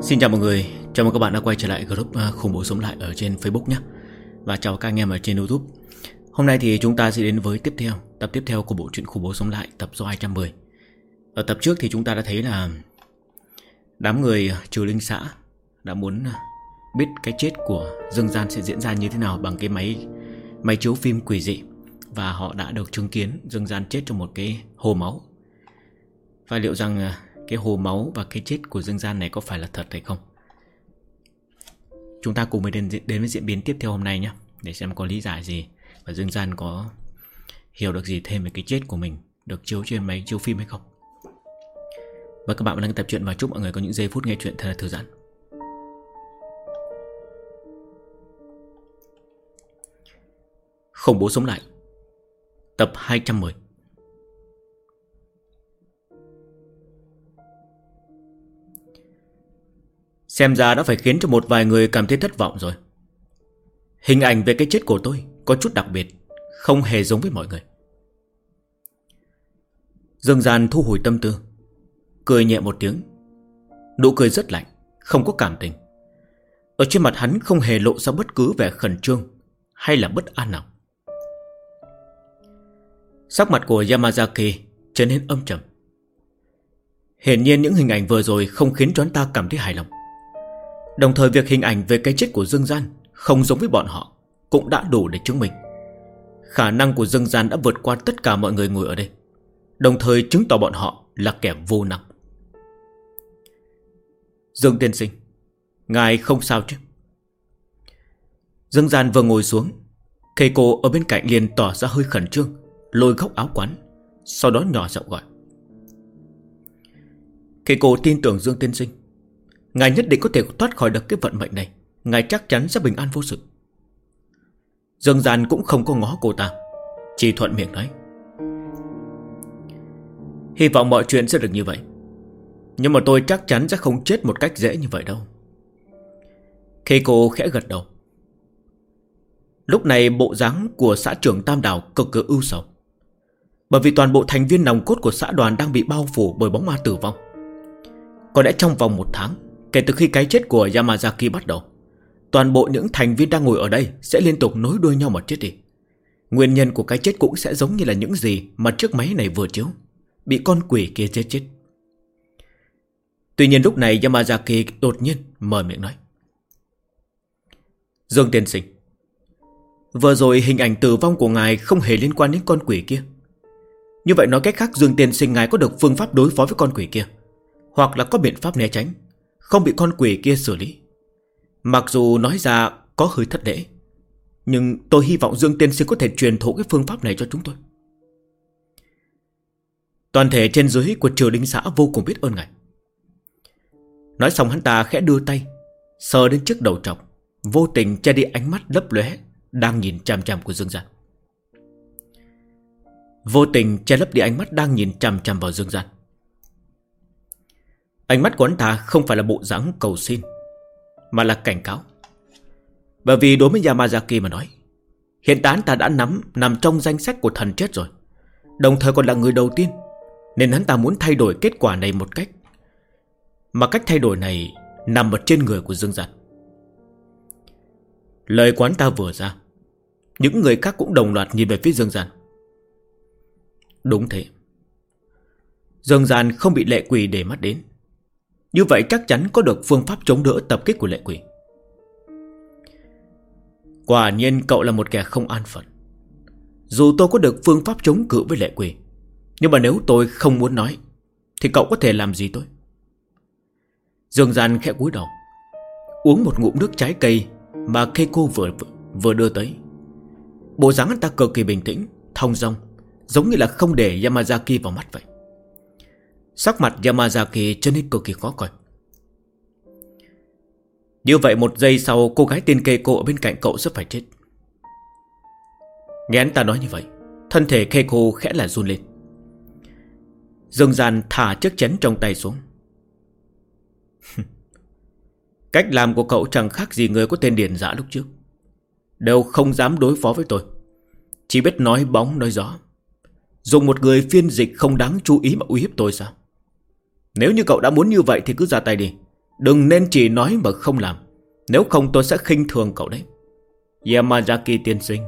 Xin chào mọi người, chào mừng các bạn đã quay trở lại group khủng bố sống lại ở trên Facebook nhé. Và chào các anh em ở trên YouTube. Hôm nay thì chúng ta sẽ đến với tập tiếp theo của bộ truyện khủng bố sống lại, tập số 210. Ở tập trước thì chúng ta đã thấy là đám người trừ linh xã đã muốn biết cái chết của Dương Gian sẽ diễn ra như thế nào bằng cái máy chiếu phim quỷ dị. Và họ đã được chứng kiến Dương Gian chết trong một cái hồ máu. Và liệu rằng cái hồ máu và cái chết của Dương Gian này có phải là thật hay không? Chúng ta cùng đến với diễn biến tiếp theo hôm nay nhé, để xem có lý giải gì và Dương Gian có hiểu được gì thêm về cái chết của mình được chiếu trên máy chiếu phim hay không. Và các bạn đang tập truyện và chúc mọi người có những giây phút nghe chuyện thật là thư giãn. Khủng bố sống lại, tập 210. Xem ra đã phải khiến cho một vài người cảm thấy thất vọng rồi. Hình ảnh về cái chết của tôi có chút đặc biệt, không hề giống với mọi người. Dương Gian thu hồi tâm tư, cười nhẹ một tiếng. Nụ cười rất lạnh, không có cảm tình. Ở trên mặt hắn không hề lộ ra bất cứ vẻ khẩn trương hay là bất an nào. Sắc mặt của Yamazaki trở nên âm trầm. Hiển nhiên những hình ảnh vừa rồi không khiến cho hắn ta cảm thấy hài lòng. Đồng thời việc hình ảnh về cái chết của Dương Gian không giống với bọn họ cũng đã đủ để chứng minh khả năng của Dương Gian đã vượt qua tất cả mọi người ngồi ở đây, đồng thời chứng tỏ bọn họ là kẻ vô năng. Dương tiên sinh, ngài không sao chứ? Dương Gian vừa ngồi xuống, Keiko ở bên cạnh liền tỏ ra hơi khẩn trương, lôi góc áo quán, sau đó nhỏ giọng gọi. Keiko tin tưởng Dương tiên sinh, ngài nhất định có thể thoát khỏi được cái vận mệnh này. Ngài chắc chắn sẽ bình an vô sự. Dương Gian cũng không có ngó cô ta, chỉ thuận miệng nói. Hy vọng mọi chuyện sẽ được như vậy, nhưng mà tôi chắc chắn sẽ không chết một cách dễ như vậy đâu. Keiko khẽ gật đầu. Lúc này bộ dáng của xã trưởng Tam Đảo cực kỳ ưu sầu, bởi vì toàn bộ thành viên nòng cốt của xã đoàn đang bị bao phủ bởi bóng ma tử vong. Có lẽ trong vòng 1 tháng kể từ khi cái chết của Yamazaki bắt đầu, toàn bộ những thành viên đang ngồi ở đây sẽ liên tục nối đuôi nhau mà chết đi. Nguyên nhân của cái chết cũng sẽ giống như là những gì mà chiếc máy này vừa chiếu, bị con quỷ kia giết chết. Tuy nhiên lúc này Yamazaki đột nhiên mở miệng nói. Dương tiên sinh, vừa rồi hình ảnh tử vong của ngài không hề liên quan đến con quỷ kia. Như vậy nói cách khác, Dương tiên sinh ngài có được phương pháp đối phó với con quỷ kia, hoặc là có biện pháp né tránh, không bị con quỷ kia xử lý. Mặc dù nói ra có hơi thất lễ, nhưng tôi hy vọng Dương tiên sinh có thể truyền thụ cái phương pháp này cho chúng tôi. Toàn thể trên dưới của triều đình xã vô cùng biết ơn ngài. Nói xong hắn ta khẽ đưa tay sờ đến trước đầu trọc, vô tình che đi ánh mắt lấp lóe đang nhìn chằm chằm của Dương Gian. Vô tình che lấp đi ánh mắt đang nhìn chằm chằm vào Dương Gian. Ánh mắt của hắn ta không phải là bộ dáng cầu xin, mà là cảnh cáo. Bởi vì đối với Yamazaki mà nói, hiện tại hắn ta đã nằm trong danh sách của thần chết rồi, đồng thời còn là người đầu tiên, nên hắn ta muốn thay đổi kết quả này một cách. Mà cách thay đổi này nằm ở trên người của Dương Gian. Lời của hắn ta vừa ra, những người khác cũng đồng loạt nhìn về phía Dương Gian. Đúng thế, Dương Gian không bị lệ quỷ để mắt đến, như vậy chắc chắn có được phương pháp chống đỡ tập kích của lệ quỷ. Quả nhiên cậu là một kẻ không an phận. Dù tôi có được phương pháp chống cự với lệ quỷ, nhưng mà nếu tôi không muốn nói thì cậu có thể làm gì tôi? Dương Gian khẽ cúi đầu, uống một ngụm nước trái cây mà Keiko vừa đưa tới. Bộ dáng anh ta cực kỳ bình tĩnh, thong dong, giống như là không để Yamazaki vào mắt vậy. Sắc mặt Yamazaki trở nên cực kỳ khó coi. Như vậy 1 giây sau, cô gái tên Keiko ở bên cạnh cậu sẽ phải chết. Nghe anh ta nói như vậy, thân thể Keiko khẽ là run lên. Dương Gian thả chiếc chén trong tay xuống. Cách làm của cậu chẳng khác gì người có tên Điền Dã lúc trước, đều không dám đối phó với tôi, chỉ biết nói bóng nói gió, dùng một người phiên dịch không đáng chú ý mà uy hiếp tôi sao? Nếu như cậu đã muốn như vậy thì cứ ra tay đi, Đừng nên chỉ nói mà không làm, nếu không tôi sẽ khinh thường cậu đấy. Yamazaki tiên sinh.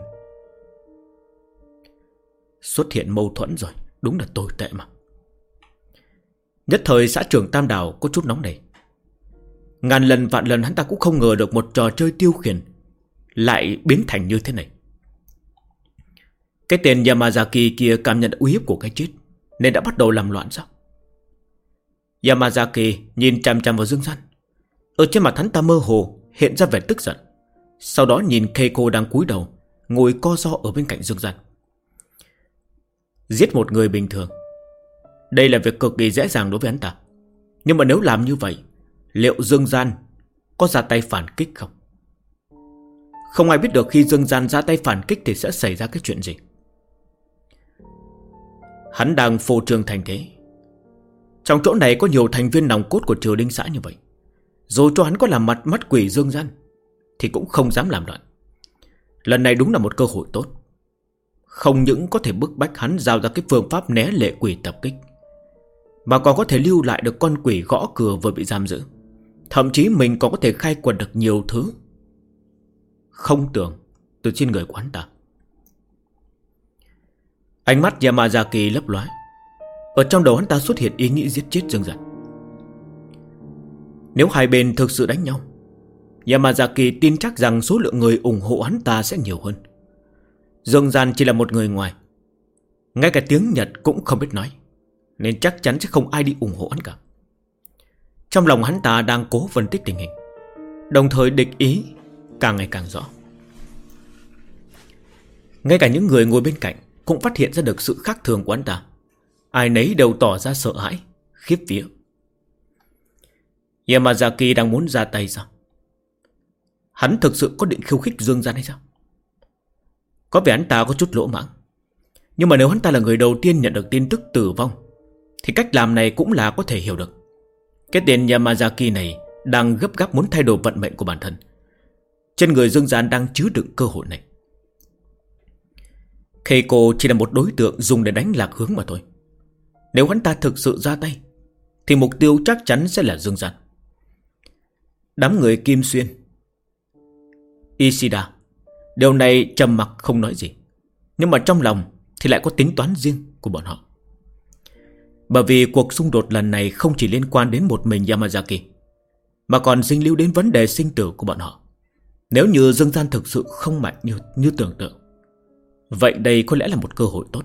Xuất hiện mâu thuẫn rồi, đúng là tồi tệ mà. Nhất thời xã trưởng Tam Đảo có chút nóng nảy. Ngàn lần vạn lần hắn ta cũng không ngờ được một trò chơi tiêu khiển lại biến thành như thế này. Cái tên Yamazaki kia cảm nhận uy hiếp của cái chết nên đã bắt đầu làm loạn sao? Yamazaki nhìn chằm chằm vào Dương Gian. Ở trên mặt hắn ta mơ hồ hiện ra vẻ tức giận. Sau đó nhìn Keiko đang cúi đầu ngồi co ro ở bên cạnh Dương Gian. Giết một người bình thường, đây là việc cực kỳ dễ dàng đối với hắn ta. Nhưng mà nếu làm như vậy, liệu Dương Gian có ra tay phản kích không? Không ai biết được khi Dương Gian ra tay phản kích thì sẽ xảy ra cái chuyện gì. Hắn đang phô trương thành thế. Trong chỗ này có nhiều thành viên nòng cốt của triều đình xã như vậy, rồi cho hắn có làm mặt mắt quỷ Dương Gian thì cũng không dám làm loạn. Lần này đúng là một cơ hội tốt. Không những có thể bức bách hắn giao ra cái phương pháp né lệ quỷ tập kích, mà còn có thể lưu lại được con quỷ gõ cửa vừa bị giam giữ. Thậm chí mình còn có thể khai quật được nhiều thứ không tưởng từ trên người của hắn ta. Ánh mắt Yamazaki lấp lóe. Ở trong đầu hắn ta xuất hiện ý nghĩ giết chết Dương Gian. Nếu hai bên thực sự đánh nhau, Yamazaki tin chắc rằng số lượng người ủng hộ hắn ta sẽ nhiều hơn. Dương Gian chỉ là một người ngoài, ngay cả tiếng Nhật cũng không biết nói, nên chắc chắn sẽ không ai đi ủng hộ hắn cả. Trong lòng hắn ta đang cố phân tích tình hình, đồng thời địch ý càng ngày càng rõ. Ngay cả những người ngồi bên cạnh cũng phát hiện ra được sự khác thường của hắn ta. Ai nấy đều tỏ ra sợ hãi, khiếp vía. Yamazaki đang muốn ra tay sao? Hắn thực sự có định khiêu khích Dương Gian hay sao? Có vẻ hắn ta có chút lỗ mãng. Nhưng mà nếu hắn ta là người đầu tiên nhận được tin tức tử vong thì cách làm này cũng là có thể hiểu được. Cái tên Yamazaki này đang gấp gáp muốn thay đổi vận mệnh của bản thân. Trên người Dương Gian đang chứa đựng cơ hội này. Keiko chỉ là một đối tượng dùng để đánh lạc hướng mà thôi. Nếu hắn ta thực sự ra tay thì mục tiêu chắc chắn sẽ là Dương Gian. Đám người Kim Xuyên, Ishida điều này trầm mặc không nói gì, nhưng mà trong lòng thì lại có tính toán riêng của bọn họ. Bởi vì cuộc xung đột lần này không chỉ liên quan đến một mình Yamazaki, mà còn dính líu đến vấn đề sinh tử của bọn họ. Nếu như Dương Gian thực sự không mạnh như tưởng tượng, vậy đây có lẽ là một cơ hội tốt.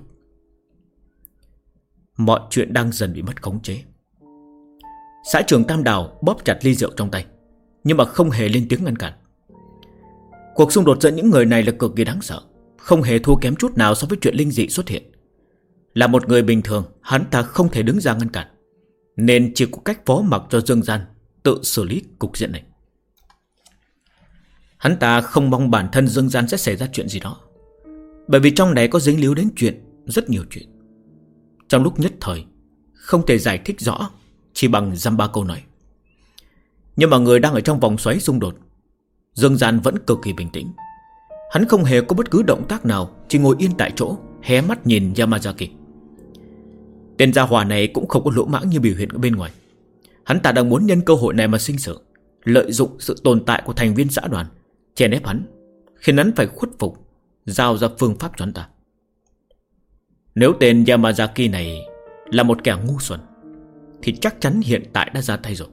Mọi chuyện đang dần bị mất khống chế. Xã trưởng Tam Đào bóp chặt ly rượu trong tay, nhưng mà không hề lên tiếng ngăn cản. Cuộc xung đột giữa những người này là cực kỳ đáng sợ, không hề thua kém chút nào so với chuyện linh dị xuất hiện. Là một người bình thường, hắn ta không thể đứng ra ngăn cản, nên chỉ có cách phó mặc cho Dương Gian tự xử lý cục diện này. Hắn ta không mong bản thân Dương Gian sẽ xảy ra chuyện gì đó, bởi vì trong này có dính líu đến chuyện, rất nhiều chuyện. Trong lúc nhất thời không thể giải thích rõ chỉ bằng dăm ba câu nói. Nhưng mà người đang ở trong vòng xoáy xung đột, Dương Gian vẫn cực kỳ bình tĩnh. Hắn không hề có bất cứ động tác nào, chỉ ngồi yên tại chỗ, hé mắt nhìn Yamazaki. Tên gia hỏa này cũng không có lỗ mãng như biểu hiện ở bên ngoài. Hắn ta đang muốn nhân cơ hội này mà sinh sự, lợi dụng sự tồn tại của thành viên xã đoàn, chèn ép hắn, khiến hắn phải khuất phục, giao ra phương pháp cho hắn ta. Nếu tên Yamazaki này là một kẻ ngu xuẩn thì chắc chắn hiện tại đã ra tay rồi.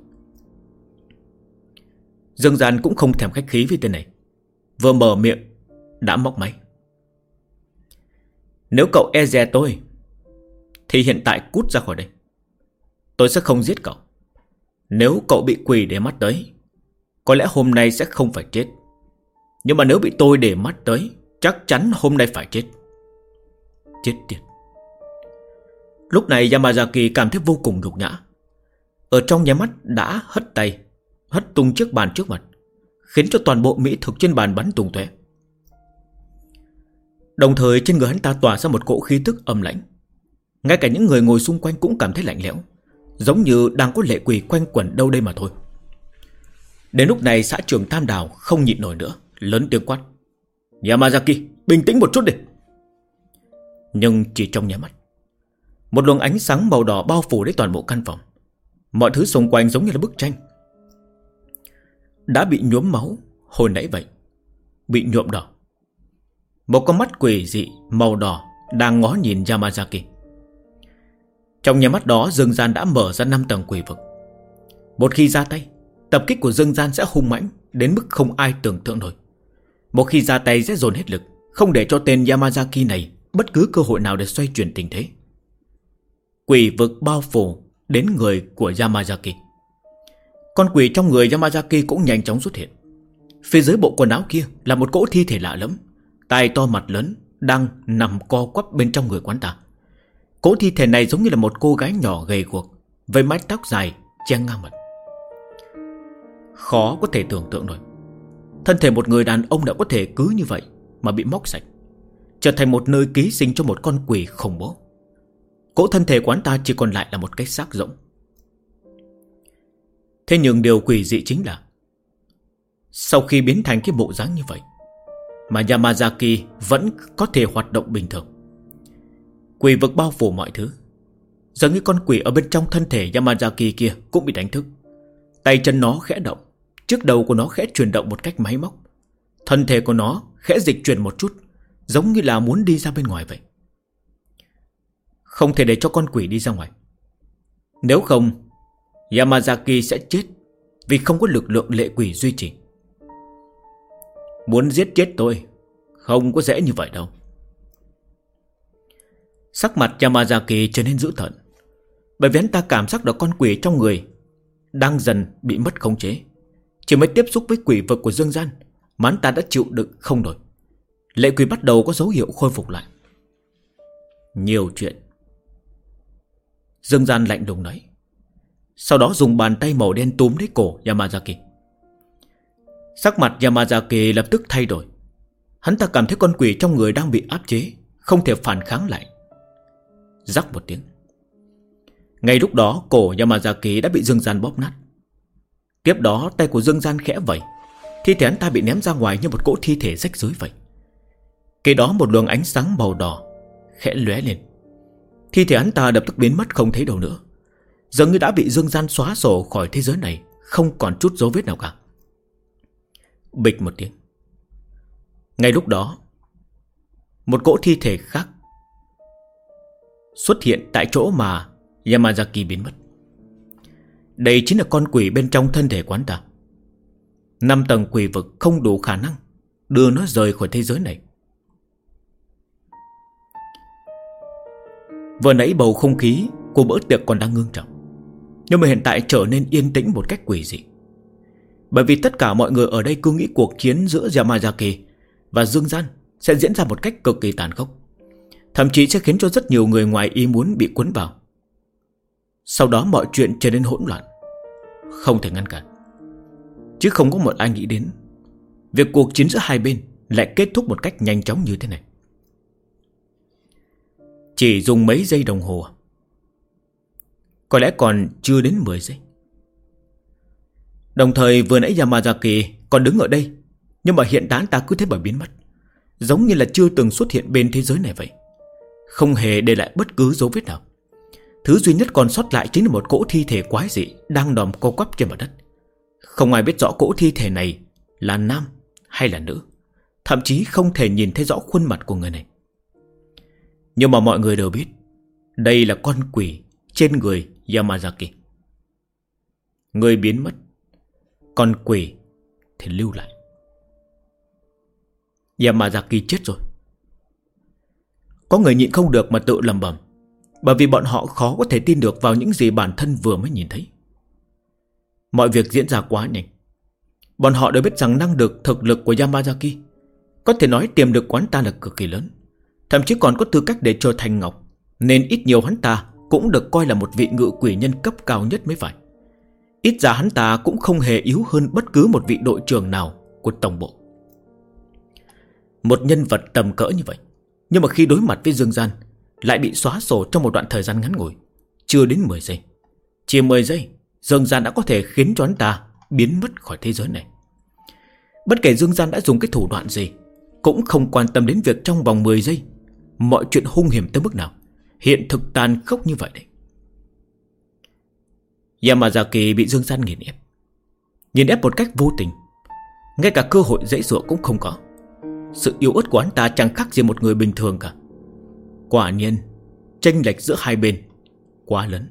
Dương Gian cũng không thèm khách khí với tên này, vừa mở miệng đã móc máy. Nếu cậu e dè tôi thì hiện tại cút ra khỏi đây. Tôi sẽ không giết cậu. Nếu cậu bị quỷ để mắt tới, có lẽ hôm nay sẽ không phải chết. Nhưng mà nếu bị tôi để mắt tới, chắc chắn hôm nay phải chết. Chết tiệt. Lúc này Yamazaki cảm thấy vô cùng nhục nhã. Ở trong nháy mắt đã hất tay, hất tung chiếc bàn trước mặt, khiến cho toàn bộ mỹ thực trên bàn bắn tung tóe. Đồng thời trên người hắn ta tỏa ra một cỗ khí tức âm lãnh. Ngay cả những người ngồi xung quanh cũng cảm thấy lạnh lẽo, giống như đang có lệ quỷ quanh quẩn đâu đây mà thôi. Đến lúc này xã trưởng Tam Đào không nhịn nổi nữa, lớn tiếng quát: Yamazaki, bình tĩnh một chút đi. Nhưng chỉ trong nháy mắt, một luồng ánh sáng màu đỏ bao phủ đến toàn bộ căn phòng. Mọi thứ xung quanh giống như là bức tranh. đã bị nhuốm máu hồi nãy vậy, bị nhuộm đỏ. Một con mắt quỷ dị màu đỏ đang ngó nhìn Yamazaki. Trong nhà mắt đó, Dương Gian đã mở ra 5 tầng quỷ vực. Một khi ra tay, tập kích của Dương Gian sẽ hung mãnh đến mức không ai tưởng tượng nổi. Một khi ra tay sẽ dồn hết lực, không để cho tên Yamazaki này bất cứ cơ hội nào để xoay chuyển tình thế. Quỷ vực bao phủ đến người của Yamazaki. Con quỷ trong người Yamazaki cũng nhanh chóng xuất hiện. Phía dưới bộ quần áo kia là một cỗ thi thể lạ lẫm, tai to mặt lớn, đang nằm co quắp bên trong người quán ta. Cỗ thi thể này giống như là một cô gái nhỏ gầy guộc, với mái tóc dài che ngang mặt. Khó có thể tưởng tượng nổi, thân thể một người đàn ông đã có thể cứ như vậy mà bị móc sạch, trở thành một nơi ký sinh cho một con quỷ khủng bố. Cỗ thân thể quán ta chỉ còn lại là một cái xác rỗng. Thế nhưng điều quỷ dị chính là sau khi biến thành cái bộ dáng như vậy mà Yamazaki vẫn có thể hoạt động bình thường. Quỷ vực bao phủ mọi thứ. Giờ như con quỷ ở bên trong thân thể Yamazaki kia cũng bị đánh thức. Tay chân nó khẽ động, trước đầu của nó khẽ chuyển động một cách máy móc. Thân thể của nó khẽ dịch chuyển một chút, giống như là muốn đi ra bên ngoài vậy. Không thể để cho con quỷ đi ra ngoài. Nếu không, Yamazaki sẽ chết vì không có lực lượng lệ quỷ duy trì. Muốn giết chết tôi không có dễ như vậy đâu. Sắc mặt Yamazaki trở nên dữ tợn, bởi vì hắn ta cảm giác được con quỷ trong người đang dần bị mất khống chế. Chỉ mới tiếp xúc với quỷ vực của Dương Gian mà hắn ta đã chịu đựng không nổi. Lệ quỷ bắt đầu có dấu hiệu khôi phục lại. Nhiều chuyện. Dương Gian lạnh lùng nói, sau đó dùng bàn tay màu đen túm lấy cổ Yamazaki. Sắc mặt Yamazaki lập tức thay đổi. Hắn ta cảm thấy con quỷ trong người đang bị áp chế, không thể phản kháng lại. Rắc một tiếng. Ngay lúc đó cổ Yamazaki đã bị Dương Gian bóp nát. Tiếp đó tay của Dương Gian khẽ vẩy, thi thể hắn ta bị ném ra ngoài như một cỗ thi thể rách rưới vậy. Kế đó một luồng ánh sáng màu đỏ khẽ lóe lên. Thi thể hắn ta lập tức biến mất không thấy đâu nữa, dường như đã bị Dương Gian xóa sổ khỏi thế giới này, không còn chút dấu vết nào cả. Bịch một tiếng. Ngay lúc đó, một cỗ thi thể khác xuất hiện tại chỗ mà Yamazaki biến mất. Đây chính là con quỷ bên trong thân thể quán ta. 5 tầng quỷ vực không đủ khả năng đưa nó rời khỏi thế giới này. Vừa nãy bầu không khí của bữa tiệc còn đang ngưng trọng, nhưng mà hiện tại trở nên yên tĩnh một cách quỷ dị. Bởi vì tất cả mọi người ở đây cứ nghĩ cuộc chiến giữa Yamazaki và Dương Gian sẽ diễn ra một cách cực kỳ tàn khốc, thậm chí sẽ khiến cho rất nhiều người ngoài ý muốn bị cuốn vào. Sau đó mọi chuyện trở nên hỗn loạn, không thể ngăn cản. Chứ không có một ai nghĩ đến việc cuộc chiến giữa hai bên lại kết thúc một cách nhanh chóng như thế này. Chỉ dùng mấy giây đồng hồ, có lẽ còn chưa đến 10 giây. Đồng thời vừa nãy Yamazaki còn đứng ở đây, nhưng mà hiện tại ta cứ thế mà biến mất, giống như là chưa từng xuất hiện bên thế giới này vậy, không hề để lại bất cứ dấu vết nào. Thứ duy nhất còn sót lại chính là một cỗ thi thể quái dị đang nằm co quắp trên mặt đất. Không ai biết rõ cỗ thi thể này là nam hay là nữ, thậm chí không thể nhìn thấy rõ khuôn mặt của người này. Nhưng mà mọi người đều biết đây là con quỷ trên người Yamazaki. Người biến mất, con quỷ thì lưu lại. Yamazaki chết rồi. Có người nhịn không được mà tự lẩm bẩm, bởi vì bọn họ khó có thể tin được vào những gì bản thân vừa mới nhìn thấy. Mọi việc diễn ra quá nhanh. Bọn họ đều biết rằng năng lực thực lực của Yamazaki có thể nói tiềm lực quán ta là cực kỳ lớn, thậm chí còn có tư cách để trở thành ngọc, nên ít nhiều hắn ta cũng được coi là một vị ngự quỷ nhân cấp cao nhất mới phải. Ít ra hắn ta cũng không hề yếu hơn bất cứ một vị đội trưởng nào của tổng bộ. Một nhân vật tầm cỡ như vậy, nhưng mà khi đối mặt với Dương Gian lại bị xóa sổ trong một đoạn thời gian ngắn ngủi, chưa đến 10 giây. Chỉ 10 giây, Dương Gian đã có thể khiến cho hắn ta biến mất khỏi thế giới này. Bất kể Dương Gian đã dùng cái thủ đoạn gì, cũng không quan tâm đến việc trong vòng 10 giây mọi chuyện hung hiểm tới mức nào, hiện thực tàn khốc như vậy đấy. Yamazaki bị Dương Gian nghiền ép, nghiền ép một cách vô tình, ngay cả cơ hội dãy dụa cũng không có. Sự yếu ớt của hắn ta chẳng khác gì một người bình thường cả. Quả nhiên chênh lệch giữa hai bên quá lớn.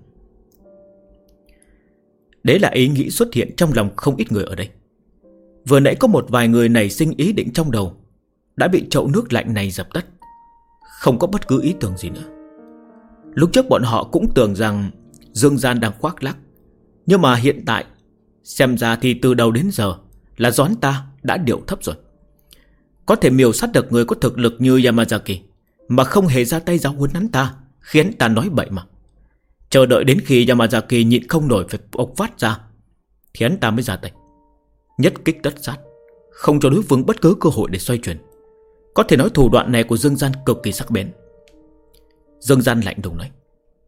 Đấy là ý nghĩ xuất hiện trong lòng không ít người ở đây. Vừa nãy có một vài người nảy sinh ý định trong đầu, đã bị chậu nước lạnh này dập tắt, không có bất cứ ý tưởng gì nữa. Lúc trước bọn họ cũng tưởng rằng Dương Gian đang khoác lác, nhưng mà hiện tại xem ra thì từ đầu đến giờ là do hắn ta đã điệu thấp rồi. Có thể miêu sát được người có thực lực như Yamazaki mà không hề ra tay giáo huấn hắn ta, khiến ta nói bậy mà. Chờ đợi đến khi Yamazaki nhịn không nổi phải bộc phát ra thì hắn ta mới ra tay, nhất kích tất sát, không cho đối phương bất cứ cơ hội để xoay chuyển. Có thể nói thủ đoạn này của Dương Gian cực kỳ sắc bén. Dương Gian lạnh lùng nói: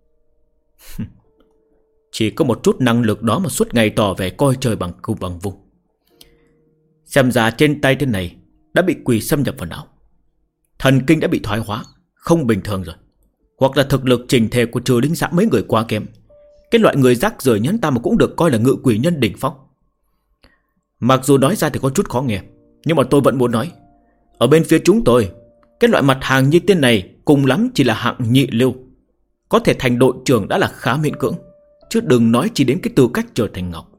chỉ có một chút năng lực đó mà suốt ngày tỏ vẻ coi trời bằng cung bằng vung. Xem ra trên tay tên này đã bị quỷ xâm nhập vào não, thần kinh đã bị thoái hóa, không bình thường rồi. Hoặc là thực lực trình thể của trừ linh xã mấy người quá kém. Cái loại người rác rưởi nhấn ta mà cũng được coi là ngự quỷ nhân đỉnh phong. Mặc dù nói ra thì có chút khó nghe, nhưng mà tôi vẫn muốn nói, ở bên phía chúng tôi, cái loại mặt hàng như tên này cùng lắm chỉ là hạng nhị lưu. Có thể thành đội trưởng đã là khá miễn cưỡng, chứ đừng nói chỉ đến cái tư cách trở thành ngọc.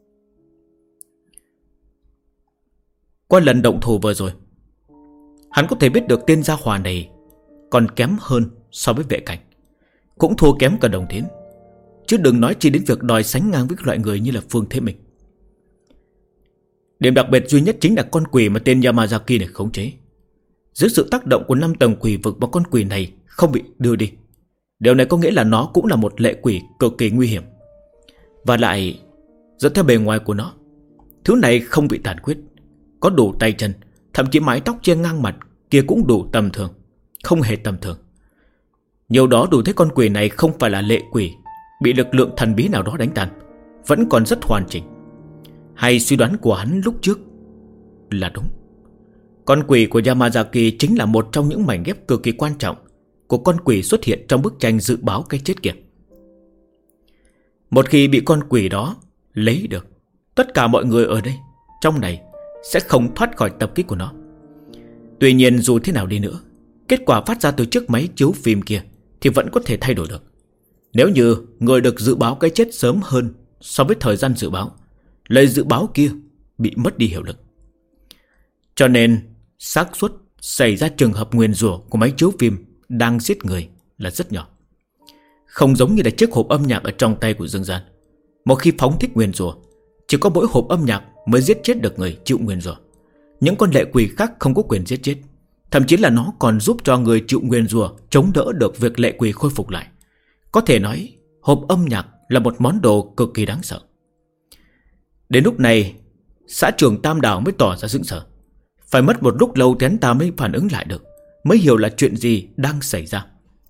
Qua lần động thủ vừa rồi, hắn có thể biết được tên gia hỏa này còn kém hơn so với vệ cảnh, cũng thua kém cả Đồng Thiến, chứ đừng nói chỉ đến việc đòi sánh ngang với loại người như là Phương Thế Minh. Điểm đặc biệt duy nhất chính là con quỷ mà tên Yamazaki này khống chế. Dưới sự tác động của 5 tầng quỷ vực mà con quỷ này không bị đưa đi. Điều này có nghĩa là nó cũng là một lệ quỷ cực kỳ nguy hiểm. Và lại, dẫn theo bề ngoài của nó, thứ này không bị tàn khuyết, có đủ tay chân, thậm chí mái tóc che ngang mặt kia cũng đủ tầm thường, không hề tầm thường. Nhiều đó đủ thấy con quỷ này không phải là lệ quỷ bị lực lượng thần bí nào đó đánh tan, vẫn còn rất hoàn chỉnh. Hay suy đoán của hắn lúc trước là đúng. Con quỷ của Yamazaki chính là một trong những mảnh ghép cực kỳ quan trọng của con quỷ xuất hiện trong bức tranh dự báo cái chết kia. Một khi bị con quỷ đó lấy được, tất cả mọi người ở đây, trong này, sẽ không thoát khỏi tập kích của nó. Tuy nhiên dù thế nào đi nữa, kết quả phát ra từ chiếc máy chiếu phim kia thì vẫn có thể thay đổi được. Nếu như người được dự báo cái chết sớm hơn so với thời gian dự báo, lời dự báo kia bị mất đi hiệu lực. Cho nên xác suất xảy ra trường hợp nguyền rủa của máy chiếu phim đang giết người là rất nhỏ. Không giống như là chiếc hộp âm nhạc ở trong tay của Dương Gian. Một khi phóng thích nguyền rủa, chỉ có mỗi hộp âm nhạc mới giết chết được người chịu nguyền rủa. Những con lệ quỷ khác không có quyền giết chết. Thậm chí là nó còn giúp cho người chịu nguyền rủa chống đỡ được việc lệ quỷ khôi phục lại. Có thể nói hộp âm nhạc là một món đồ cực kỳ đáng sợ. Đến lúc này, xã trưởng Tam Đảo mới tỏ ra sững sờ. Phải mất một lúc lâu thì hắn ta mới phản ứng lại được, mới hiểu là chuyện gì đang xảy ra.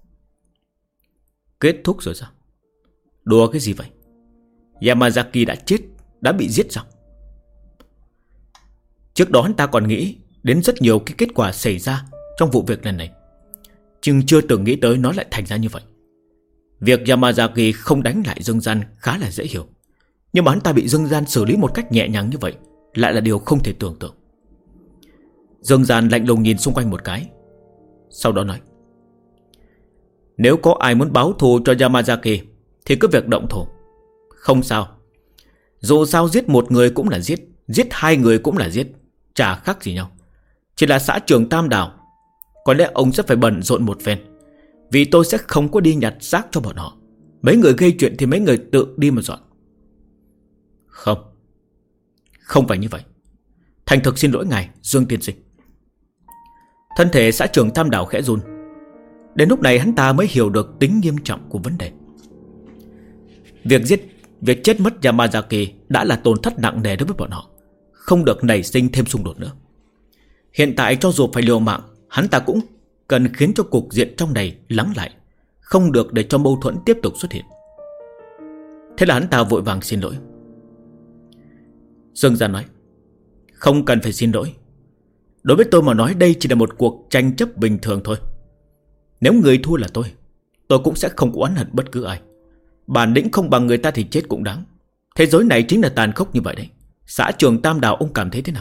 Kết thúc rồi sao? Đùa cái gì vậy? Yamazaki đã chết, đã bị giết sao? Trước đó hắn ta còn nghĩ đến rất nhiều cái kết quả xảy ra trong vụ việc lần này, nhưng chưa từng nghĩ tới nó lại thành ra như vậy. Việc Yamazaki không đánh lại Dương Gian khá là dễ hiểu, nhưng mà hắn ta bị Dương Gian xử lý một cách nhẹ nhàng như vậy lại là điều không thể tưởng tượng. Dương Gian lạnh lùng nhìn xung quanh một cái, sau đó nói: nếu có ai muốn báo thù cho Yamazaki thì cứ việc động thủ. Không sao, dù sao giết một người cũng là giết, giết hai người cũng là giết, chả khác gì nhau. Chỉ là xã trưởng Tam Đảo, có lẽ ông sẽ phải bận rộn một phen, vì tôi sẽ không có đi nhặt rác cho bọn họ. Mấy người gây chuyện thì mấy người tự đi mà dọn. Không phải như vậy. Thành thực xin lỗi ngài, Dương tiên sinh. Thân thể xã trưởng Tam Đảo khẽ run. Đến lúc này hắn ta mới hiểu được tính nghiêm trọng của vấn đề. Việc chết mất Yamazaki đã là tổn thất nặng nề đối với bọn họ, không được nảy sinh thêm xung đột nữa. Hiện tại cho dù phải liều mạng, hắn ta cũng cần khiến cho cục diện trong này lắng lại, không được để cho mâu thuẫn tiếp tục xuất hiện. Thế là hắn ta vội vàng xin lỗi. Dương Gia nói: không cần phải xin lỗi. Đối với tôi mà nói đây chỉ là một cuộc tranh chấp bình thường thôi. Nếu người thua là tôi cũng sẽ không oán hận bất cứ ai. Bản lĩnh không bằng người ta thì chết cũng đáng. Thế giới này chính là tàn khốc như vậy đấy. Xã trưởng Tam Đào, ông cảm thấy thế nào?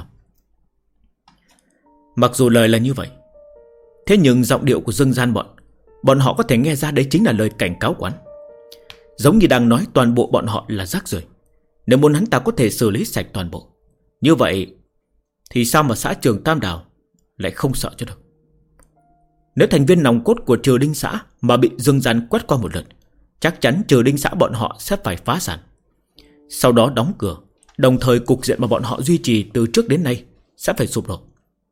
Mặc dù lời là như vậy, thế nhưng giọng điệu của Dương Gian bọn họ có thể nghe ra đấy chính là lời cảnh cáo quán, giống như đang nói toàn bộ bọn họ là rác rưởi. Nếu muốn hắn ta có thể xử lý sạch toàn bộ, như vậy thì sao mà xã trưởng Tam Đào lại không sợ cho được? Nếu thành viên nòng cốt của Trừ Đinh xã mà bị Dương Gian quét qua một lượt, chắc chắn Trừ Đinh xã bọn họ sẽ phải phá sản, sau đó đóng cửa. Đồng thời cục diện mà bọn họ duy trì từ trước đến nay sẽ phải sụp đổ.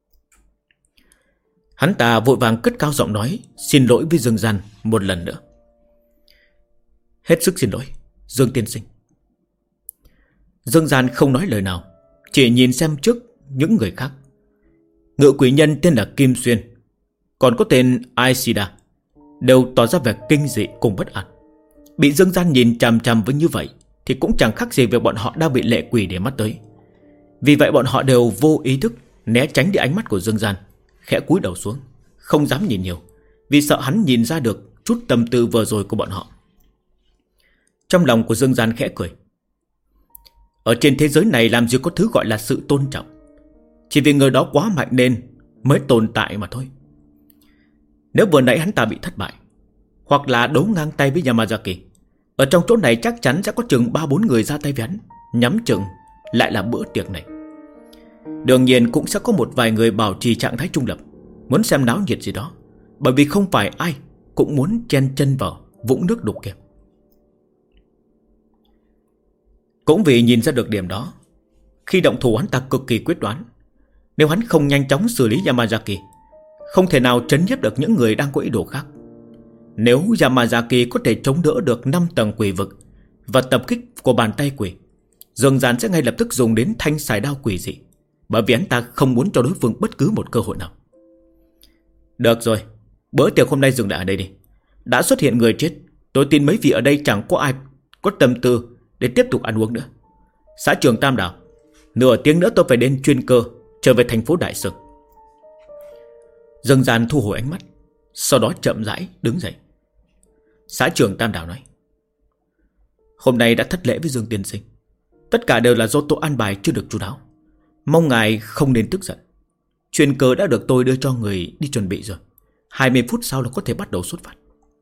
Hắn ta vội vàng cất cao giọng nói xin lỗi với Dương Gian một lần nữa. Hết sức xin lỗi, Dương tiên sinh. Dương Gian không nói lời nào, chỉ nhìn xem trước những người khác. Ngự quỷ nhân tên là Kim Xuyên, còn có tên Aishida, đều tỏ ra vẻ kinh dị cùng bất an. Bị Dương Gian nhìn chằm chằm với như vậy thì cũng chẳng khác gì việc bọn họ đang bị lệ quỷ để mắt tới. Vì vậy bọn họ đều vô ý thức né tránh đi ánh mắt của Dương Gian, khẽ cúi đầu xuống, không dám nhìn nhiều, vì sợ hắn nhìn ra được chút tâm tư vừa rồi của bọn họ. Trong lòng của Dương Gian khẽ cười. Ở trên thế giới này làm gì có thứ gọi là sự tôn trọng, chỉ vì người đó quá mạnh nên mới tồn tại mà thôi. Nếu vừa nãy hắn ta bị thất bại, hoặc là đấu ngang tay với Yamazaki, ở trong chỗ này chắc chắn sẽ có chừng 3-4 người ra tay với hắn, nhắm chừng lại là bữa tiệc này. Đương nhiên cũng sẽ có một vài người bảo trì trạng thái trung lập, muốn xem náo nhiệt gì đó, bởi vì không phải ai cũng muốn chen chân vào vũng nước đục kia. Cũng vì nhìn ra được điểm đó, khi động thủ hắn ta cực kỳ quyết đoán. Nếu hắn không nhanh chóng xử lý Yamazaki, không thể nào trấn nhiếp được những người đang có ý đồ khác. Nếu Yamazaki có thể chống đỡ được 5 tầng quỷ vực và tập kích của bàn tay quỷ, Dương Gian sẽ ngay lập tức dùng đến thanh xài đao quỷ dị, bởi vì hắn ta không muốn cho đối phương bất cứ một cơ hội nào. Được rồi, bữa tiệc hôm nay dừng lại ở đây đi. Đã xuất hiện người chết, tôi tin mấy vị ở đây chẳng có ai có tâm tư để tiếp tục ăn uống nữa. Xã trưởng Tam Đào, nửa tiếng nữa tôi phải đến chuyên cơ trở về thành phố Đại Sơn. Dương Gian thu hồi ánh mắt, sau đó chậm rãi đứng dậy. Xã trưởng Tam Đào nói: Hôm nay đã thất lễ với Dương tiên sinh, tất cả đều là do tôi an bài chưa được chu đáo, mong ngài không nên tức giận. Chuyên cơ đã được tôi đưa cho người đi chuẩn bị rồi, 20 phút sau là có thể bắt đầu xuất phát.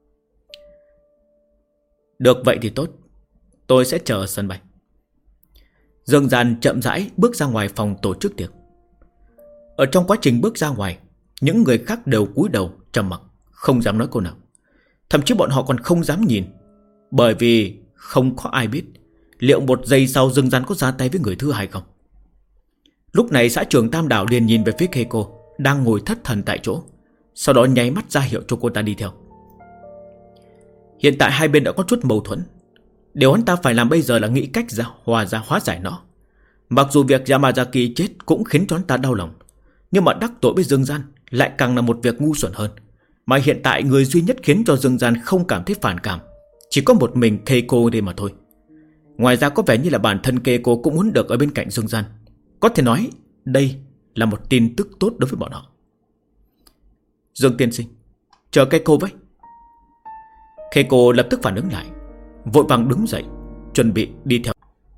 Được vậy thì tốt, tôi sẽ chờ ở sân bay. Dương Gian chậm rãi bước ra ngoài phòng tổ chức tiệc. Ở trong quá trình bước ra ngoài, những người khác đều cúi đầu trầm mặc, không dám nói câu nào. Thậm chí bọn họ còn không dám nhìn, bởi vì không có ai biết liệu một giây sau Dương Gian có ra tay với người thứ hai không. Lúc này xã trưởng Tam Đảo liền nhìn về phía Keiko đang ngồi thất thần tại chỗ, sau đó nháy mắt ra hiệu cho cô ta đi theo. Hiện tại hai bên đã có chút mâu thuẫn, điều hắn ta phải làm bây giờ là nghĩ cách hóa giải nó. Mặc dù việc Yamazaki chết cũng khiến cho hắn ta đau lòng, nhưng mà đắc tội với Dương Gian lại càng là một việc ngu xuẩn hơn. Mà hiện tại người duy nhất khiến cho Dương Gian không cảm thấy phản cảm chỉ có một mình Keiko đây mà thôi. Ngoài ra có vẻ như là bản thân Keiko cũng muốn được ở bên cạnh Dương Gian. Có thể nói đây là một tin tức tốt đối với bọn họ. Dương tiên sinh, chờ Keiko với. Keiko lập tức phản ứng lại, vội vàng đứng dậy chuẩn bị đi theo.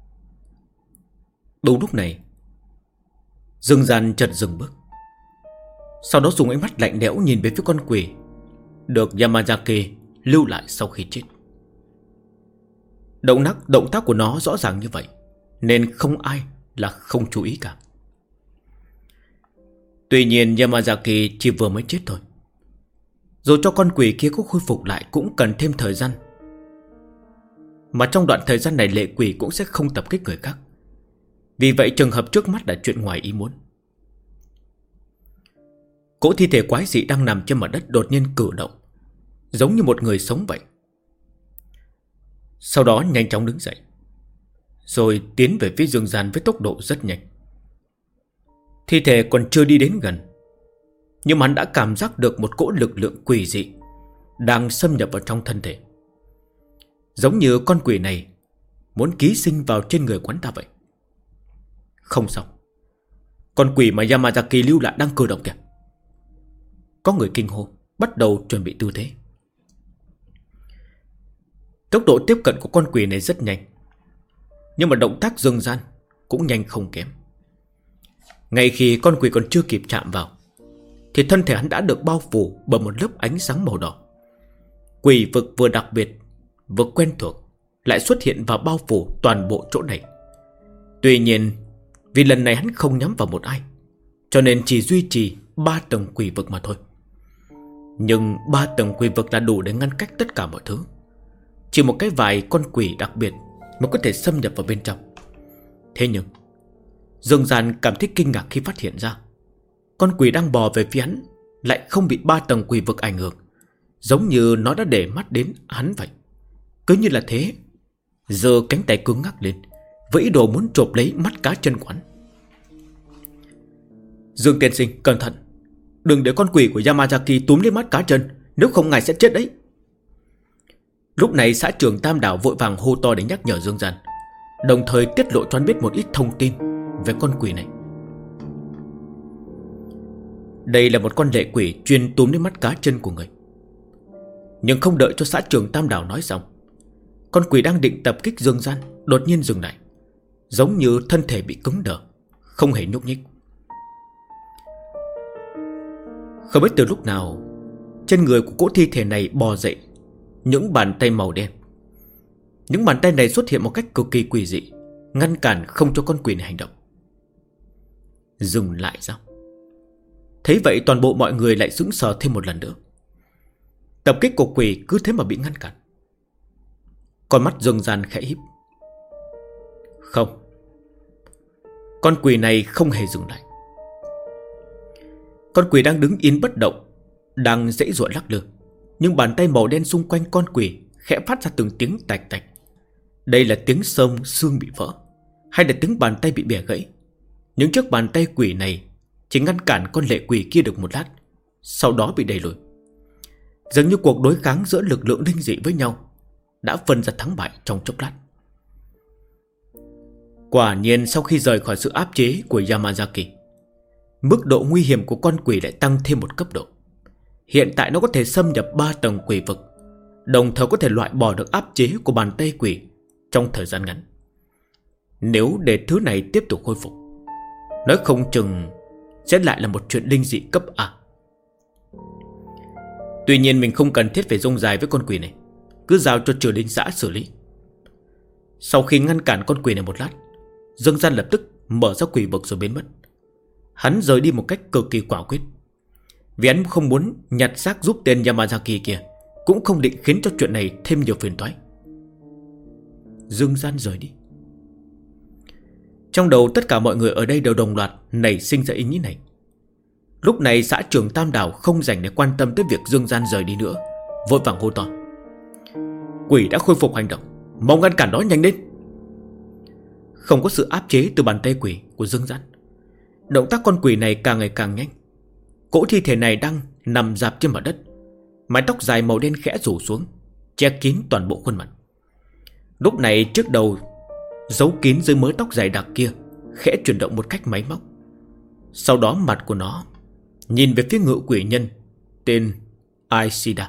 Đúng lúc này Dương Gian chợt dừng bước, sau đó dùng ánh mắt lạnh lẽo nhìn về phía con quỷ được Yamazaki lưu lại sau khi chết. Động tác của nó rõ ràng như vậy nên không ai là không chú ý cả. Tuy nhiên Yamazaki chỉ vừa mới chết thôi, dù cho con quỷ kia có khôi phục lại cũng cần thêm thời gian, mà trong đoạn thời gian này lệ quỷ cũng sẽ không tập kích người khác. Vì vậy trường hợp trước mắt là chuyện ngoài ý muốn. Cỗ thi thể quái dị đang nằm trên mặt đất đột nhiên cử động, giống như một người sống vậy. Sau đó nhanh chóng đứng dậy, rồi tiến về phía Dương Gian với tốc độ rất nhanh. Thi thể còn chưa đi đến gần, nhưng hắn đã cảm giác được một cỗ lực lượng quỷ dị đang xâm nhập vào trong thân thể, giống như con quỷ này muốn ký sinh vào trên người quán ta vậy. Không xong, con quỷ mà Yamazaki lưu lại đang cử động kìa. Có người kinh hô, bắt đầu chuẩn bị tư thế. Tốc độ tiếp cận của con quỷ này rất nhanh, nhưng mà động tác Dương Gian cũng nhanh không kém. Ngay khi con quỷ còn chưa kịp chạm vào thì thân thể hắn đã được bao phủ bởi một lớp ánh sáng màu đỏ. Quỷ vực vừa đặc biệt vừa quen thuộc lại xuất hiện và bao phủ toàn bộ chỗ này. Tuy nhiên vì lần này hắn không nhắm vào một ai, cho nên chỉ duy trì 3 tầng quỷ vực mà thôi. Nhưng 3 tầng quỷ vực là đủ để ngăn cách tất cả mọi thứ. Chỉ một cái vài con quỷ đặc biệt mới có thể xâm nhập vào bên trong. Thế nhưng Dương Gian cảm thấy kinh ngạc khi phát hiện ra con quỷ đang bò về phía hắn lại không bị 3 tầng quỷ vực ảnh hưởng, giống như nó đã để mắt đến hắn vậy. Cứ như là thế, giơ cánh tay cứng ngắc lên với ý đồ muốn chộp lấy mắt cá chân của hắn. Dương tiên sinh, cẩn thận, đừng để con quỷ của Yamazaki túm lấy mắt cá chân, nếu không ngài sẽ chết đấy. Lúc này xã trưởng Tam Đảo vội vàng hô to để nhắc nhở Dương Gian, đồng thời tiết lộ cho hắn biết một ít thông tin về con quỷ này. Đây là một con lệ quỷ chuyên túm lấy mắt cá chân của người. Nhưng không đợi cho xã trưởng Tam Đảo nói xong, con quỷ đang định tập kích Dương Gian đột nhiên dừng lại, giống như thân thể bị cứng đờ, không hề nhúc nhích. Không biết từ lúc nào, trên người của cỗ thi thể này bò dậy những bàn tay màu đen. Những bàn tay này xuất hiện một cách cực kỳ quỷ dị, ngăn cản không cho con quỷ này hành động. Dừng lại sao? Thấy vậy toàn bộ mọi người lại sững sờ thêm một lần nữa. Tập kích của quỷ cứ thế mà bị ngăn cản. Con mắt Dương Gian khẽ híp. Không, con quỷ này không hề dừng lại. Con quỷ đang đứng yên bất động, đang giãy giụa lắc lư, nhưng bàn tay màu đen xung quanh con quỷ khẽ phát ra từng tiếng tạch tạch. Đây là tiếng xương bị vỡ, hay là tiếng bàn tay bị bẻ gãy. Những chiếc bàn tay quỷ này chỉ ngăn cản con lệ quỷ kia được một lát, sau đó bị đẩy lùi. Dường như cuộc đối kháng giữa lực lượng linh dị với nhau đã phân ra thắng bại trong chốc lát. Quả nhiên sau khi rời khỏi sự áp chế của Yamazaki, mức độ nguy hiểm của con quỷ lại tăng thêm một cấp độ. Hiện tại nó có thể xâm nhập 3 tầng quỷ vực, đồng thời có thể loại bỏ được áp chế của bàn tay quỷ trong thời gian ngắn. Nếu để thứ này tiếp tục khôi phục, nói không chừng sẽ lại là một chuyện linh dị cấp A. Tuy nhiên mình không cần thiết phải rông dài với con quỷ này, cứ giao cho Trừ Linh xã xử lý. Sau khi ngăn cản con quỷ này một lát, Dương Gian lập tức mở ra quỷ vực rồi biến mất. Hắn rời đi một cách cực kỳ quả quyết, vì hắn không muốn nhặt xác giúp tên Yamazaki kia, cũng không định khiến cho chuyện này thêm nhiều phiền toái. Dương Gian rời đi. Trong đầu tất cả mọi người ở đây đều đồng loạt nảy sinh ra ý nghĩ này. Lúc này xã trưởng Tam Đảo không dành để quan tâm tới việc Dương Gian rời đi nữa, vội vàng hô to: Quỷ đã khôi phục hành động, mau ngăn cản nó nhanh lên. Không có sự áp chế từ bàn tay quỷ của Dương Gian, động tác con quỷ này càng ngày càng nhanh. Cỗ thi thể này đang nằm rạp trên mặt đất, mái tóc dài màu đen khẽ rủ xuống, che kín toàn bộ khuôn mặt. Lúc này trước đầu giấu kín dưới mớ tóc dài đặc kia khẽ chuyển động một cách máy móc. Sau đó mặt của nó nhìn về phía ngự quỷ nhân tên Aishida.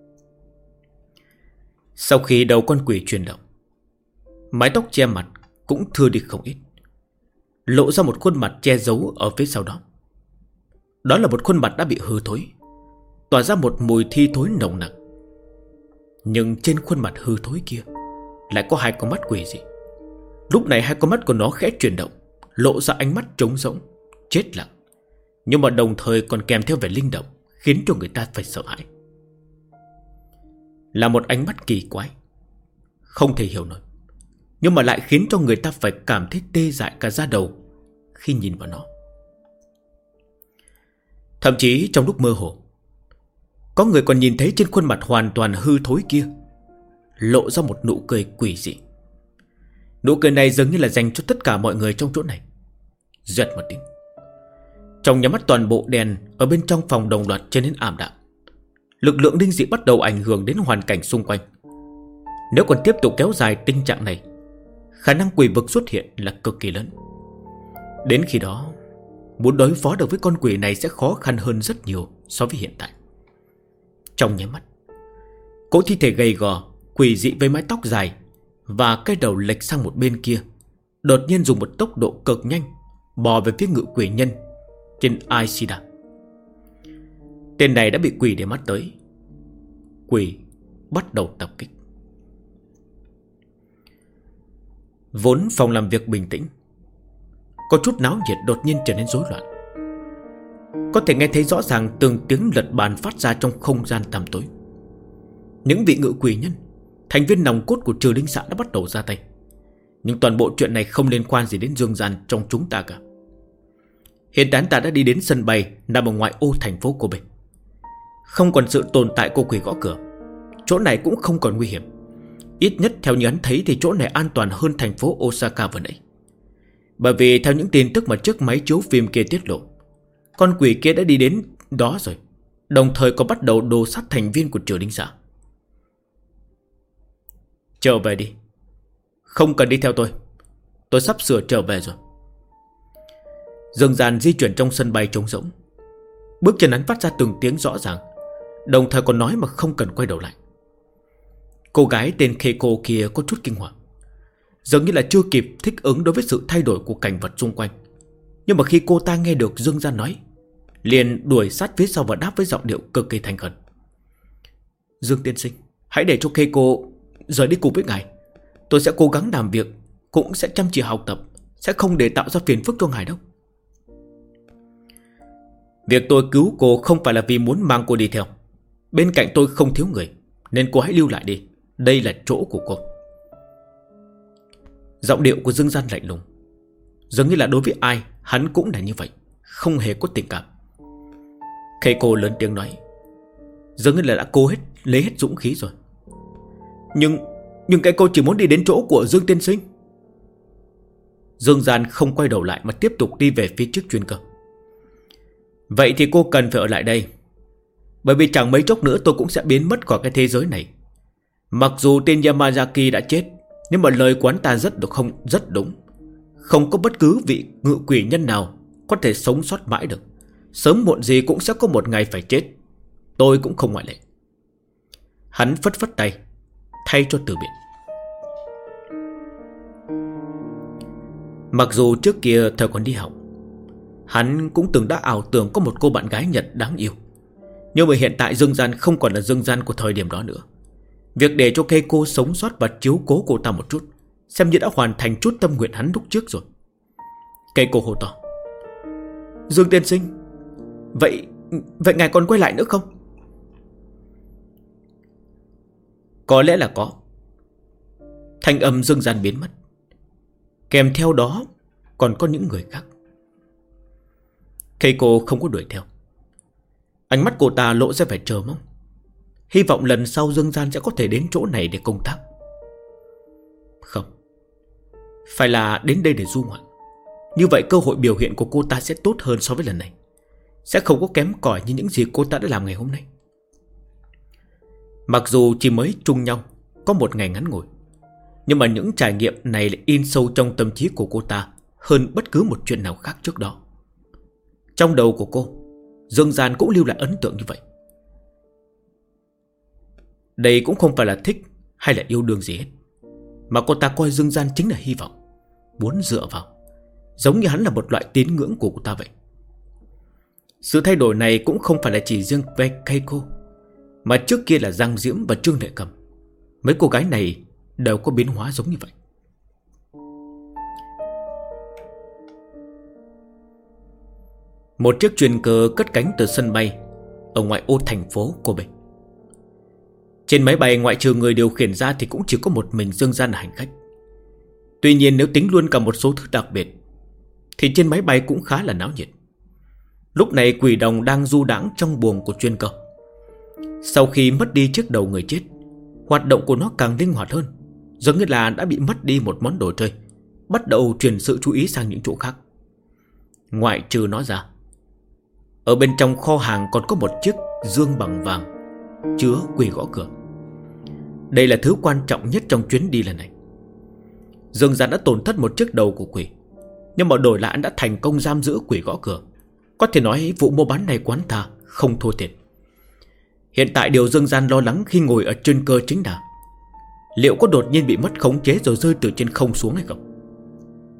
Sau khi đầu con quỷ chuyển động, mái tóc che mặt cũng thưa đi không ít, lộ ra một khuôn mặt che giấu ở phía sau đó. Đó là một khuôn mặt đã bị hư thối, tỏa ra một mùi thi thối nồng nặc. Nhưng trên khuôn mặt hư thối kia lại có hai con mắt quỷ dị. Lúc này hai con mắt của nó khẽ chuyển động, lộ ra ánh mắt trống rỗng, chết lặng, nhưng mà đồng thời còn kèm theo vẻ linh động, khiến cho người ta phải sợ hãi. Là một ánh mắt kỳ quái, không thể hiểu nổi, nhưng mà lại khiến cho người ta phải cảm thấy tê dại cả da đầu khi nhìn vào nó. Thậm chí trong lúc mơ hồ, có người còn nhìn thấy trên khuôn mặt hoàn toàn hư thối kia lộ ra một nụ cười quỷ dị. Nụ cười này dường như là dành cho tất cả mọi người trong chỗ này. Giật một tiếng, trong nhắm mắt toàn bộ đèn ở bên trong phòng đồng loạt trở nên ảm đạm. Lực lượng linh dị bắt đầu ảnh hưởng đến hoàn cảnh xung quanh. Nếu còn tiếp tục kéo dài tình trạng này, khả năng quỷ vực xuất hiện là cực kỳ lớn. Đến khi đó, muốn đối phó được với con quỷ này sẽ khó khăn hơn rất nhiều so với hiện tại. Trong nháy mắt, cỗ thi thể gầy gò, quỷ dị với mái tóc dài và cái đầu lệch sang một bên kia đột nhiên dùng một tốc độ cực nhanh bò về phía ngự quỷ nhân trên Aishida. Tên này đã bị quỷ để mắt tới. Quỷ bắt đầu tập kích. Vốn phòng làm việc bình tĩnh, có chút náo nhiệt đột nhiên trở nên rối loạn. Có thể nghe thấy rõ ràng từng tiếng lật bàn phát ra trong không gian tăm tối. Những vị ngự quỷ nhân, thành viên nòng cốt của Trừ Linh xã đã bắt đầu ra tay. Nhưng toàn bộ chuyện này không liên quan gì đến Dương Gian trong chúng ta cả. Hiện tại ta đã đi đến sân bay nằm ở ngoại ô thành phố Kobe. Không còn sự tồn tại của quỷ gõ cửa. Chỗ này cũng không còn nguy hiểm. Ít nhất theo như hắn thấy thì chỗ này an toàn hơn thành phố Osaka vừa nãy. Bởi vì theo những tin tức mà trước máy chiếu phim kia tiết lộ, con quỷ kia đã đi đến đó rồi, đồng thời có bắt đầu đồ sát thành viên của Trừ Linh xã. Trở về đi. Không cần đi theo tôi sắp sửa trở về rồi. Dương Gian di chuyển trong sân bay trống rỗng. Bước chân hắn phát ra từng tiếng rõ ràng, đồng thời còn nói mà không cần quay đầu lại. Cô gái tên Keiko kia có chút kinh hoàng, dường như là chưa kịp thích ứng đối với sự thay đổi của cảnh vật xung quanh. Nhưng mà khi cô ta nghe được Dương Gian nói, liền đuổi sát phía sau và đáp với giọng điệu cực kỳ thành khẩn. Dương tiên sinh, hãy để cho Keiko rời đi cùng với ngài. Tôi sẽ cố gắng làm việc, cũng sẽ chăm chỉ học tập, sẽ không để tạo ra phiền phức cho ngài đâu. Việc tôi cứu cô không phải là vì muốn mang cô đi theo. Bên cạnh tôi không thiếu người, nên cô hãy lưu lại đi. Đây là chỗ của cô. Giọng điệu của Dương Gian lạnh lùng, dường như là đối với ai hắn cũng là như vậy, không hề có tình cảm. Keiko lớn tiếng nói, dường như là đã cố lấy hết dũng khí rồi. Nhưng cái cô chỉ muốn đi đến chỗ của Dương tiên sinh. Dương Gian không quay đầu lại mà tiếp tục đi về phía trước chuyên cơ. Vậy thì cô cần phải ở lại đây, bởi vì chẳng mấy chốc nữa tôi cũng sẽ biến mất khỏi cái thế giới này. Mặc dù tên Yamazaki đã chết, nhưng mà lời của hắn ta rất đúng. Không có bất cứ vị ngự quỷ nhân nào có thể sống sót mãi được. Sớm muộn gì cũng sẽ có một ngày phải chết. Tôi cũng không ngoại lệ. Hắn phất phất tay thay cho từ biệt. Mặc dù trước kia thời còn đi học, hắn cũng từng đã ảo tưởng có một cô bạn gái Nhật đáng yêu. Nhưng mà hiện tại Dương Gian không còn là Dương Gian của thời điểm đó nữa. Việc để cho Keiko sống sót và chiếu cố cô ta một chút, xem như đã hoàn thành chút tâm nguyện hắn lúc trước rồi. Keiko hô to, Dương tiên sinh, Vậy ngài còn quay lại nữa không? Có lẽ là có. Thanh âm Dương Gian biến mất, kèm theo đó còn có những người khác. Keiko không có đuổi theo. Ánh mắt cô ta lộ ra vẻ chờ mong, hy vọng lần sau Dương Gian sẽ có thể đến chỗ này để công tác. Không, phải là đến đây để du ngoạn. Như vậy cơ hội biểu hiện của cô ta sẽ tốt hơn so với lần này, sẽ không có kém cỏi như những gì cô ta đã làm ngày hôm nay. Mặc dù chỉ mới chung nhau có một ngày ngắn ngủi, nhưng mà những trải nghiệm này lại in sâu trong tâm trí của cô ta hơn bất cứ một chuyện nào khác trước đó. Trong đầu của cô, Dương Gian cũng lưu lại ấn tượng như vậy. Đây cũng không phải là thích hay là yêu đương gì hết, mà cô ta coi Dương Gian chính là hy vọng, muốn dựa vào, giống như hắn là một loại tín ngưỡng của cô ta vậy. Sự thay đổi này cũng không phải là chỉ riêng về Keiko, mà trước kia là Giang Diễm và Trương Lệ Cầm. Mấy cô gái này đều có biến hóa giống như vậy. Một chiếc chuyên cơ cất cánh từ sân bay ở ngoại ô thành phố Kobe. Trên máy bay ngoại trừ người điều khiển ra thì cũng chỉ có một mình Dương Gian là hành khách. Tuy nhiên nếu tính luôn cả một số thứ đặc biệt thì trên máy bay cũng khá là náo nhiệt. Lúc này quỷ đồng đang du đãng trong buồng của chuyên cơ. Sau khi mất đi chiếc đầu người chết, hoạt động của nó càng linh hoạt hơn, giống như là đã bị mất đi một món đồ chơi, bắt đầu chuyển sự chú ý sang những chỗ khác. Ngoại trừ nó ra, ở bên trong kho hàng còn có một chiếc dương bằng vàng chứa quỷ gõ cửa. Đây là thứ quan trọng nhất trong chuyến đi lần này. Dương Gian đã tổn thất một chiếc đầu của quỷ, nhưng mà đổi lại đã thành công giam giữ quỷ gõ cửa. Có thể nói vụ mua bán này quán ta không thua thiệt. Hiện tại điều Dương Gian lo lắng khi ngồi ở trên cơ chính là liệu có đột nhiên bị mất khống chế rồi rơi từ trên không xuống hay không.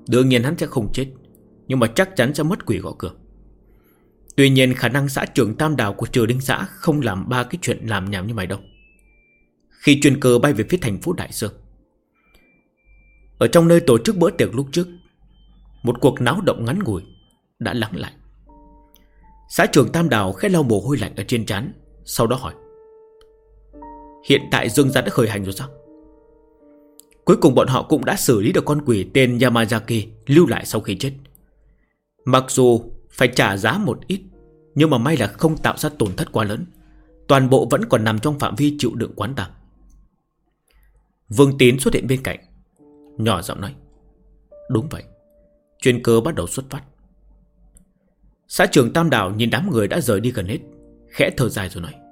Đương nhiên hắn sẽ không chết, nhưng mà chắc chắn sẽ mất quỷ gõ cửa. Tuy nhiên khả năng xã trưởng Tam Đảo của Trừ Đinh xã không làm ba cái chuyện làm nhảm như mày đâu. Khi chuyên cơ bay về phía thành phố Đại Sương, ở trong nơi tổ chức bữa tiệc lúc trước, một cuộc náo động ngắn ngủi đã lắng lại. Xã trưởng Tam Đảo khẽ lau mồ hôi lạnh ở trên trán, sau đó hỏi: hiện tại Dương gia đã khởi hành rồi sao? Cuối cùng bọn họ cũng đã xử lý được con quỷ tên Yamazaki lưu lại sau khi chết. Mặc dù phải trả giá một ít, nhưng mà may là không tạo ra tổn thất quá lớn. Toàn bộ vẫn còn nằm trong phạm vi chịu đựng quán ta. Vương Tín xuất hiện bên cạnh, nhỏ giọng nói: đúng vậy, chuyên cơ bắt đầu xuất phát. Xã trưởng Tam Đảo nhìn đám người đã rời đi gần hết, khẽ thở dài rồi nói: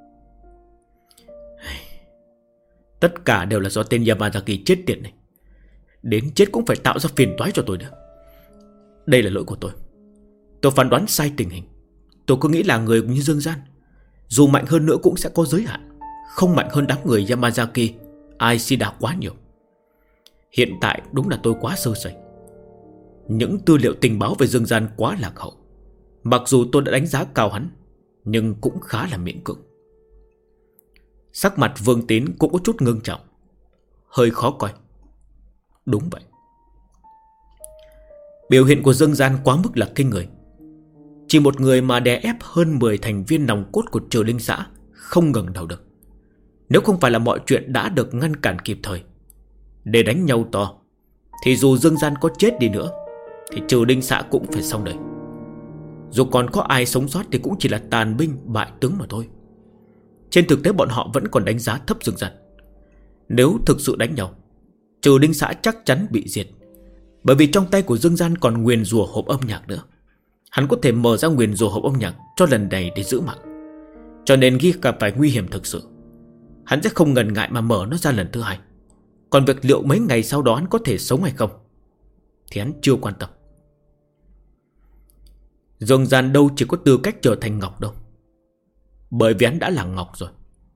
tất cả đều là do tên Yamazaki chết tiệt này. Đến chết cũng phải tạo ra phiền toái cho tôi nữa. Đây là lỗi của tôi. Tôi phán đoán sai tình hình. Tôi cứ nghĩ là người như Dương Gian, dù mạnh hơn nữa cũng sẽ có giới hạn, không mạnh hơn đám người Yamazaki Aishida quá nhiều. Hiện tại đúng là tôi quá sơ sẩy. Những tư liệu tình báo về Dương Gian quá lạc hậu. Mặc dù tôi đã đánh giá cao hắn, nhưng cũng khá là miễn cưỡng. Sắc mặt Vương Tín cũng có chút ngưng trọng, hơi khó coi. Đúng vậy, biểu hiện của Dương Gian quá mức là kinh người. Chỉ một người mà đè ép hơn 10 thành viên nòng cốt của Trừ Linh xã không ngẩng đầu được. Nếu không phải là mọi chuyện đã được ngăn cản kịp thời, để đánh nhau to, thì dù Dương Gian có chết đi nữa thì Trừ Linh xã cũng phải xong đời. Dù còn có ai sống sót thì cũng chỉ là tàn binh bại tướng mà thôi. Trên thực tế bọn họ vẫn còn đánh giá thấp Dương Gian. Nếu thực sự đánh nhau, Trừ Đinh xã chắc chắn bị diệt. Bởi vì trong tay của Dương Gian còn nguyền rủa hộp âm nhạc nữa. Hắn có thể mở ra nguyền rủa hộp âm nhạc cho lần này để giữ mạng. Cho nên khi gặp phải nguy hiểm thực sự, hắn sẽ không ngần ngại mà mở nó ra lần thứ hai. Còn việc liệu mấy ngày sau đó hắn có thể sống hay không thì hắn chưa quan tâm. Dương Gian đâu chỉ có tư cách trở thành Ngọc đâu, bởi vì hắn đã là Ngọc rồi.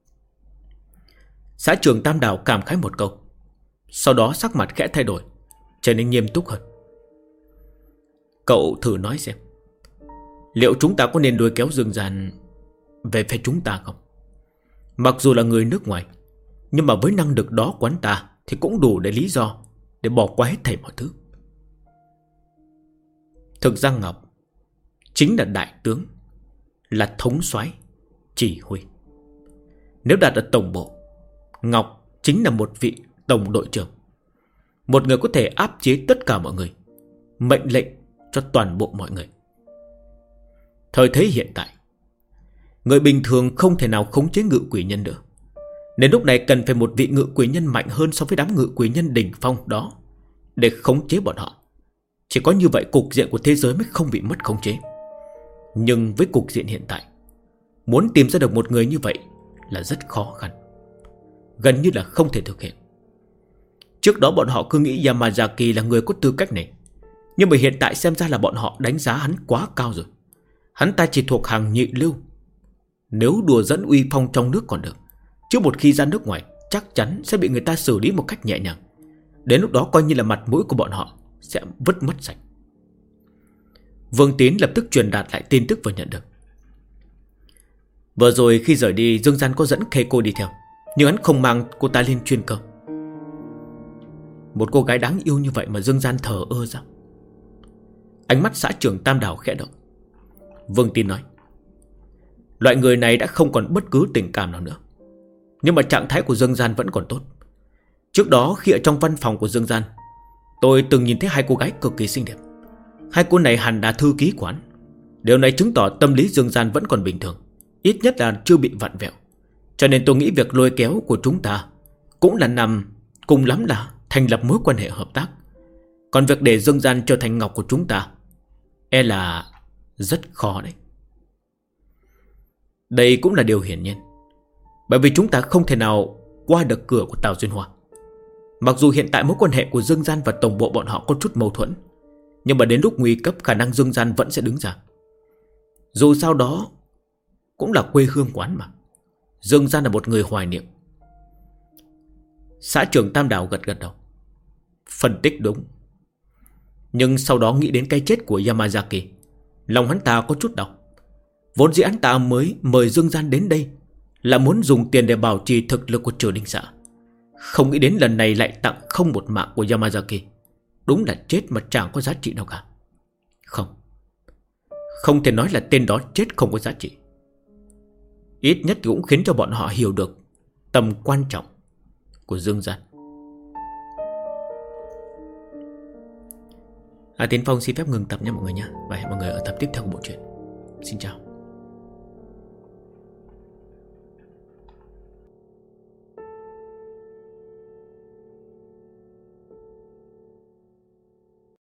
Xã trưởng Tam Đảo cảm khái một câu, sau đó sắc mặt khẽ thay đổi, trở nên nghiêm túc hơn. Cậu thử nói xem, liệu chúng ta có nên đuổi kéo Dương Gian về phía chúng ta không? Mặc dù là người nước ngoài, nhưng mà với năng lực đó của hắn ta thì cũng đủ để lý do để bỏ qua hết thảy mọi thứ. Thực ra Ngọc chính là đại tướng, là thống soái, chỉ huy. Nếu đặt ở tổng bộ, Ngọc chính là một vị tổng đội trưởng, một người có thể áp chế tất cả mọi người, mệnh lệnh cho toàn bộ mọi người. Thời thế hiện tại, người bình thường không thể nào khống chế ngự quỷ nhân nữa, nên lúc này cần phải một vị ngự quỷ nhân mạnh hơn so với đám ngự quỷ nhân đỉnh phong đó để khống chế bọn họ. Chỉ có như vậy cục diện của thế giới mới không bị mất khống chế. Nhưng với cục diện hiện tại, muốn tìm ra được một người như vậy là rất khó khăn, gần như là không thể thực hiện. Trước đó bọn họ cứ nghĩ Yamazaki là người có tư cách này, nhưng mà hiện tại xem ra là bọn họ đánh giá hắn quá cao rồi. Hắn ta chỉ thuộc hàng nhị lưu. Nếu đùa dẫn uy phong trong nước còn được, chứ một khi ra nước ngoài chắc chắn sẽ bị người ta xử lý một cách nhẹ nhàng. Đến lúc đó coi như là mặt mũi của bọn họ sẽ vứt mất sạch. Vương Tín lập tức truyền đạt lại tin tức vừa nhận được. Vừa rồi khi rời đi, Dương Gian có dẫn Keiko đi theo, nhưng hắn không mang cô ta lên chuyên cơ. Một cô gái đáng yêu như vậy mà Dương Gian thờ ơ ra. Ánh mắt xã trưởng Tam Đảo khẽ động. Vương Tín nói: loại người này đã không còn bất cứ tình cảm nào nữa, nhưng mà trạng thái của Dương Gian vẫn còn tốt. Trước đó khi ở trong văn phòng của Dương Gian, tôi từng nhìn thấy hai cô gái cực kỳ xinh đẹp. Hai cô này hẳn là thư ký của hắn. Điều này chứng tỏ tâm lý Dương Gian vẫn còn bình thường, ít nhất là chưa bị vặn vẹo. Cho nên tôi nghĩ việc lôi kéo của chúng ta cũng là nằm cùng lắm là thành lập mối quan hệ hợp tác. Còn việc để Dương Gian trở thành Ngọc của chúng ta e là rất khó đấy. Đây cũng là điều hiển nhiên, bởi vì chúng ta không thể nào qua được cửa của Tào Duyên Hoa. Mặc dù hiện tại mối quan hệ của Dương Gian và tổng bộ bọn họ có chút mâu thuẫn, nhưng mà đến lúc nguy cấp khả năng Dương Gian vẫn sẽ đứng ra. Dù sao đó cũng là quê hương quán mà. Dương Gian là một người hoài niệm. Xã trưởng Tam Đảo gật gật đầu. Phân tích đúng. Nhưng sau đó nghĩ đến cái chết của Yamazaki, lòng hắn ta có chút đau. Vốn dĩ hắn ta mới mời Dương Gian đến đây là muốn dùng tiền để bảo trì thực lực của Triều Đình xã. Không nghĩ đến lần này lại tặng không một mạng của Yamazaki. Đúng là chết mà chẳng có giá trị nào cả. Không thể nói là tên đó chết không có giá trị. Ít nhất cũng khiến cho bọn họ hiểu được tầm quan trọng của Dương Gian. Tiến Phong xin phép ngừng tập nha mọi người nha. Và hẹn mọi người ở tập tiếp theo của bộ truyện. Xin chào.